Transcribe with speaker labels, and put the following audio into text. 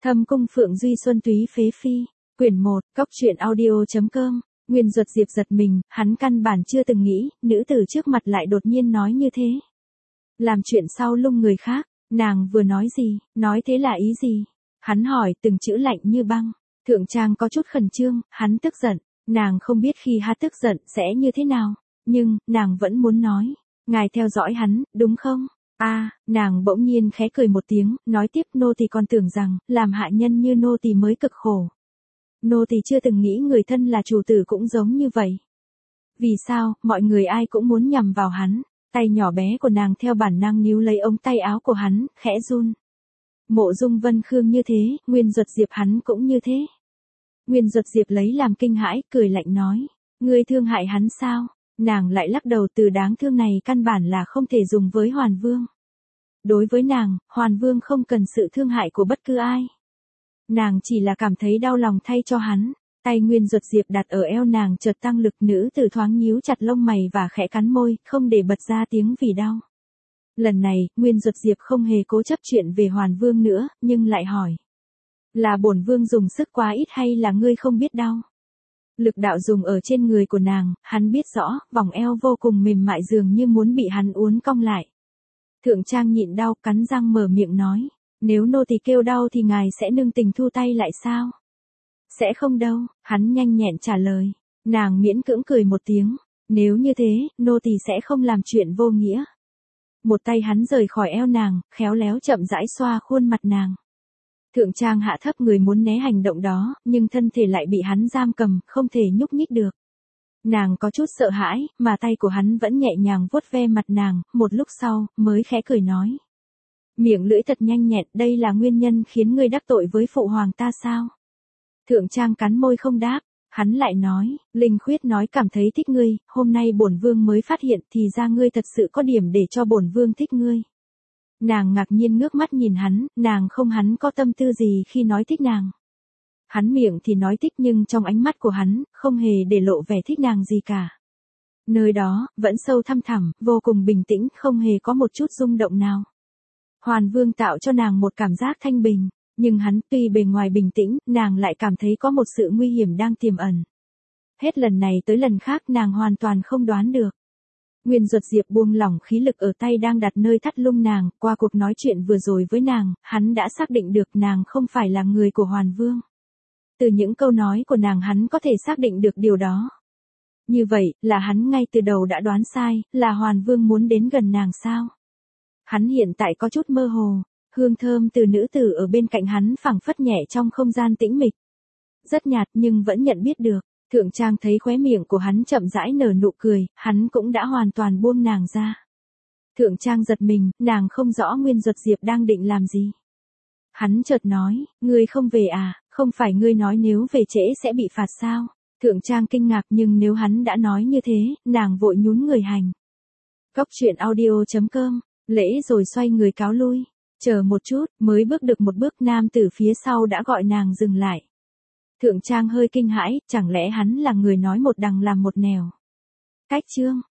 Speaker 1: Thâm cung Phượng Duy Xuân Túy Phế Phi, quyển 1, cóc truyện audio.com, Nguyên Duật Diệp giật mình, hắn căn bản chưa từng nghĩ, nữ tử trước mặt lại đột nhiên nói như thế. Làm chuyện sau lưng người khác, nàng vừa nói gì, nói thế là ý gì? Hắn hỏi từng chữ lạnh như băng, Thượng Trang có chút khẩn trương, hắn tức giận, nàng không biết khi hắn tức giận sẽ như thế nào, nhưng, nàng vẫn muốn nói, ngài theo dõi hắn, đúng không? Nàng bỗng nhiên khẽ cười một tiếng, nói tiếp nô tỳ còn tưởng rằng, làm hạ nhân như nô tỳ mới cực khổ. Nô tỳ chưa từng nghĩ người thân là chủ tử cũng giống như vậy. Vì sao, mọi người ai cũng muốn nhằm vào hắn, tay nhỏ bé của nàng theo bản năng níu lấy ống tay áo của hắn, khẽ run. Mộ Dung Vân Khương như thế, Nguyên Duật Diệp hắn cũng như thế. Nguyên Duật Diệp lấy làm kinh hãi, cười lạnh nói, ngươi thương hại hắn sao? Nàng lại lắc đầu, từ đáng thương này căn bản là không thể dùng với Hoàn Vương. Đối với nàng, Hoàn Vương không cần sự thương hại của bất cứ ai. Nàng chỉ là cảm thấy đau lòng thay cho hắn. Tay Nguyên Duật Diệp đặt ở eo nàng chợt tăng lực, nữ tử thoáng nhíu chặt lông mày và khẽ cắn môi, không để bật ra tiếng vì đau. Lần này, Nguyên Duật Diệp không hề cố chấp chuyện về Hoàn Vương nữa, nhưng lại hỏi. Là bổn vương dùng sức quá ít hay là ngươi không biết đau? Lực đạo dùng ở trên người của nàng, hắn biết rõ, vòng eo vô cùng mềm mại dường như muốn bị hắn uốn cong lại. Thượng Trang nhịn đau, cắn răng mở miệng nói, nếu nô tỳ kêu đau thì ngài sẽ nương tình thu tay lại sao? Sẽ không đâu, hắn nhanh nhẹn trả lời. Nàng miễn cưỡng cười một tiếng, nếu như thế, nô tỳ sẽ không làm chuyện vô nghĩa. Một tay hắn rời khỏi eo nàng, khéo léo chậm rãi xoa khuôn mặt nàng. Thượng Trang hạ thấp người muốn né hành động đó, nhưng thân thể lại bị hắn giam cầm, không thể nhúc nhích được. Nàng có chút sợ hãi, mà tay của hắn vẫn nhẹ nhàng vuốt ve mặt nàng, một lúc sau, mới khẽ cười nói. Miệng lưỡi thật nhanh nhẹn, đây là nguyên nhân khiến ngươi đắc tội với phụ hoàng ta sao? Thượng Trang cắn môi không đáp, hắn lại nói, Linh Khuyết nói cảm thấy thích ngươi, hôm nay bổn vương mới phát hiện thì ra ngươi thật sự có điểm để cho bổn vương thích ngươi. Nàng ngạc nhiên ngước mắt nhìn hắn, hắn có tâm tư gì khi nói thích nàng. Hắn miệng thì nói thích nhưng trong ánh mắt của hắn, không hề để lộ vẻ thích nàng gì cả. Nơi đó, vẫn sâu thăm thẳm, vô cùng bình tĩnh, không hề có một chút rung động nào. Hoàn Vương tạo cho nàng một cảm giác thanh bình, nhưng hắn tuy bề ngoài bình tĩnh, nàng lại cảm thấy có một sự nguy hiểm đang tiềm ẩn. Hết lần này tới lần khác nàng hoàn toàn không đoán được. Nguyên Duật Diệp buông lỏng khí lực ở tay đang đặt nơi thắt lưng nàng, qua cuộc nói chuyện vừa rồi với nàng, hắn đã xác định được nàng không phải là người của Hoàn Vương. Từ những câu nói của nàng hắn có thể xác định được điều đó. Như vậy, là hắn ngay từ đầu đã đoán sai, là Hoàn Vương muốn đến gần nàng sao? Hắn hiện tại có chút mơ hồ, hương thơm từ nữ tử ở bên cạnh hắn phảng phất nhẹ trong không gian tĩnh mịch. Rất nhạt nhưng vẫn nhận biết được. Thượng Trang thấy khóe miệng của hắn chậm rãi nở nụ cười, hắn cũng đã hoàn toàn buông nàng ra. Thượng Trang giật mình, nàng không rõ Nguyên Duật Diệp đang định làm gì. Hắn chợt nói, ngươi không về à, không phải ngươi nói nếu về trễ sẽ bị phạt sao? Thượng Trang kinh ngạc nhưng nếu hắn đã nói như thế, nàng vội nhún người hành. Cóc truyện audio.com, lễ rồi xoay người cáo lui. Chờ một chút, mới bước được một bước nam tử phía sau đã gọi nàng dừng lại. Thượng Trang hơi kinh hãi, chẳng lẽ hắn là người nói một đằng làm một nẻo. Cách chương.